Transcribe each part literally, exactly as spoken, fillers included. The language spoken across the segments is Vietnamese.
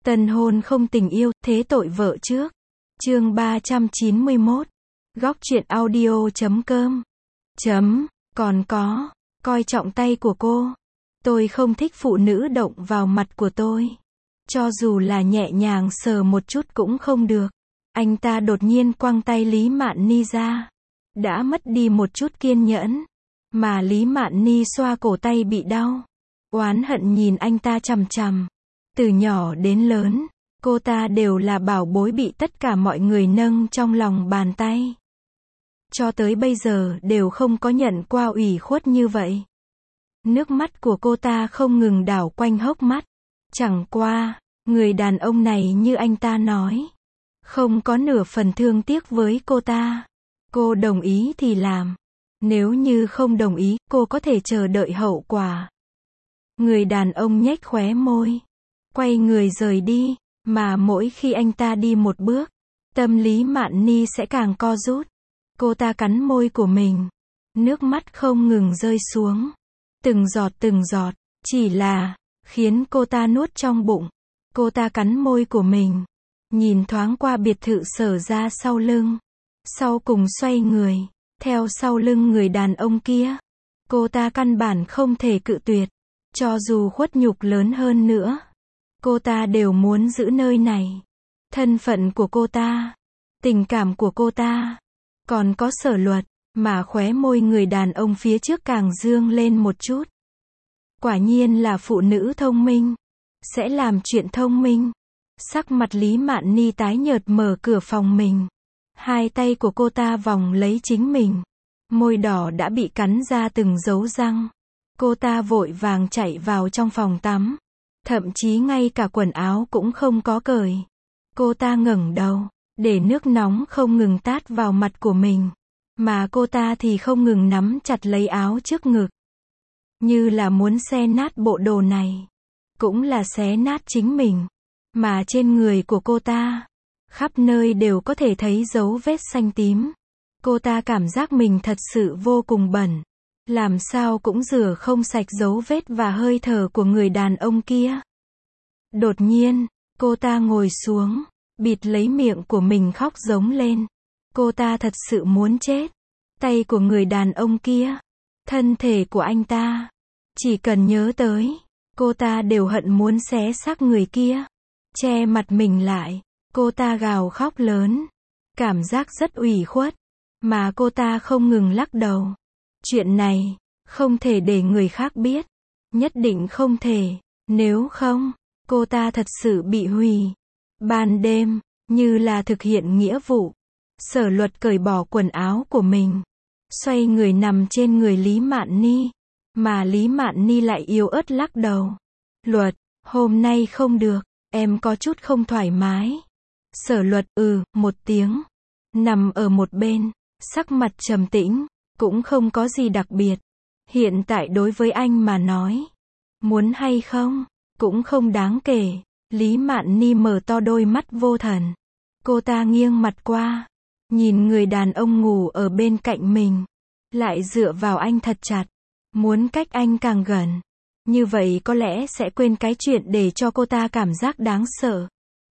Tân hôn không tình yêu, thế tội vợ trước. Chương ba trăm chín mươi mốt. Góc truyện audio chấm com. Chấm, còn có, coi trọng tay của cô. Tôi không thích phụ nữ động vào mặt của tôi. Cho dù là nhẹ nhàng sờ một chút cũng không được. Anh ta đột nhiên quăng tay Lý Mạn Ni ra. Đã mất đi một chút kiên nhẫn. Mà Lý Mạn Ni xoa cổ tay bị đau. Oán hận nhìn anh ta chằm chằm. Từ nhỏ đến lớn, cô ta đều là bảo bối bị tất cả mọi người nâng trong lòng bàn tay. Cho tới bây giờ đều không có nhận qua ủy khuất như vậy. Nước mắt của cô ta không ngừng đảo quanh hốc mắt. Chẳng qua, người đàn ông này như anh ta nói, không có nửa phần thương tiếc với cô ta. Cô đồng ý thì làm. Nếu như không đồng ý, cô có thể chờ đợi hậu quả. Người đàn ông nhếch khóe môi, quay người rời đi, mà mỗi khi anh ta đi một bước, tâm Lý Mạn Ni sẽ càng co rút. Cô ta cắn môi của mình, nước mắt không ngừng rơi xuống, từng giọt từng giọt, chỉ là, khiến cô ta nuốt trong bụng. Cô ta cắn môi của mình, nhìn thoáng qua biệt thự Sở ra sau lưng, sau cùng xoay người, theo sau lưng người đàn ông kia. Cô ta căn bản không thể cự tuyệt, cho dù khuất nhục lớn hơn nữa. Cô ta đều muốn giữ nơi này. Thân phận của cô ta, tình cảm của cô ta, còn có Sở Luật, mà khóe môi người đàn ông phía trước càng dương lên một chút. Quả nhiên là phụ nữ thông minh, sẽ làm chuyện thông minh. Sắc mặt Lý Mạn Ni tái nhợt mở cửa phòng mình. Hai tay của cô ta vòng lấy chính mình. Môi đỏ đã bị cắn ra từng dấu răng. Cô ta vội vàng chạy vào trong phòng tắm. Thậm chí ngay cả quần áo cũng không có cởi. Cô ta ngẩng đầu, để nước nóng không ngừng tát vào mặt của mình. Mà cô ta thì không ngừng nắm chặt lấy áo trước ngực. Như là muốn xé nát bộ đồ này. Cũng là xé nát chính mình. Mà trên người của cô ta, khắp nơi đều có thể thấy dấu vết xanh tím. Cô ta cảm giác mình thật sự vô cùng bẩn. Làm sao cũng rửa không sạch dấu vết và hơi thở của người đàn ông kia. Đột nhiên, cô ta ngồi xuống, bịt lấy miệng của mình khóc giống lên. Cô ta thật sự muốn chết. Tay của người đàn ông kia, thân thể của anh ta, chỉ cần nhớ tới, cô ta đều hận muốn xé xác người kia. Che mặt mình lại, cô ta gào khóc lớn. Cảm giác rất ủy khuất, mà cô ta không ngừng lắc đầu. Chuyện này, không thể để người khác biết. Nhất định không thể, nếu không, cô ta thật sự bị hủy. Ban đêm, như là thực hiện nghĩa vụ, Sở Luật cởi bỏ quần áo của mình, xoay người nằm trên người Lý Mạn Ni, mà Lý Mạn Ni lại yếu ớt lắc đầu. Luật, hôm nay không được, em có chút không thoải mái. Sở Luật ừ, một tiếng, nằm ở một bên, sắc mặt trầm tĩnh, cũng không có gì đặc biệt. Hiện tại đối với anh mà nói, muốn hay không, cũng không đáng kể. Lý Mạn Ni mở to đôi mắt vô thần. Cô ta nghiêng mặt qua, nhìn người đàn ông ngủ ở bên cạnh mình, lại dựa vào anh thật chặt, muốn cách anh càng gần. Như vậy có lẽ sẽ quên cái chuyện để cho cô ta cảm giác đáng sợ.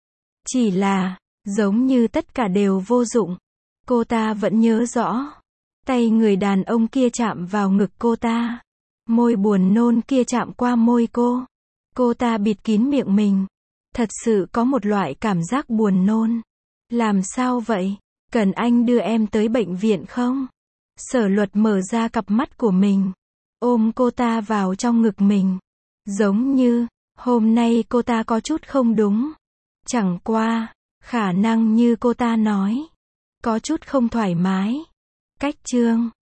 Chỉ là, giống như tất cả đều vô dụng. Cô ta vẫn nhớ rõ. Tay người đàn ông kia chạm vào ngực cô ta. Môi buồn nôn kia chạm qua môi cô. Cô ta bịt kín miệng mình. Thật sự có một loại cảm giác buồn nôn. Làm sao vậy? Cần anh đưa em tới bệnh viện không? Sở Luật mở ra cặp mắt của mình, ôm cô ta vào trong ngực mình. Giống như, hôm nay cô ta có chút không đúng. Chẳng qua, khả năng như cô ta nói, có chút không thoải mái. Cách chương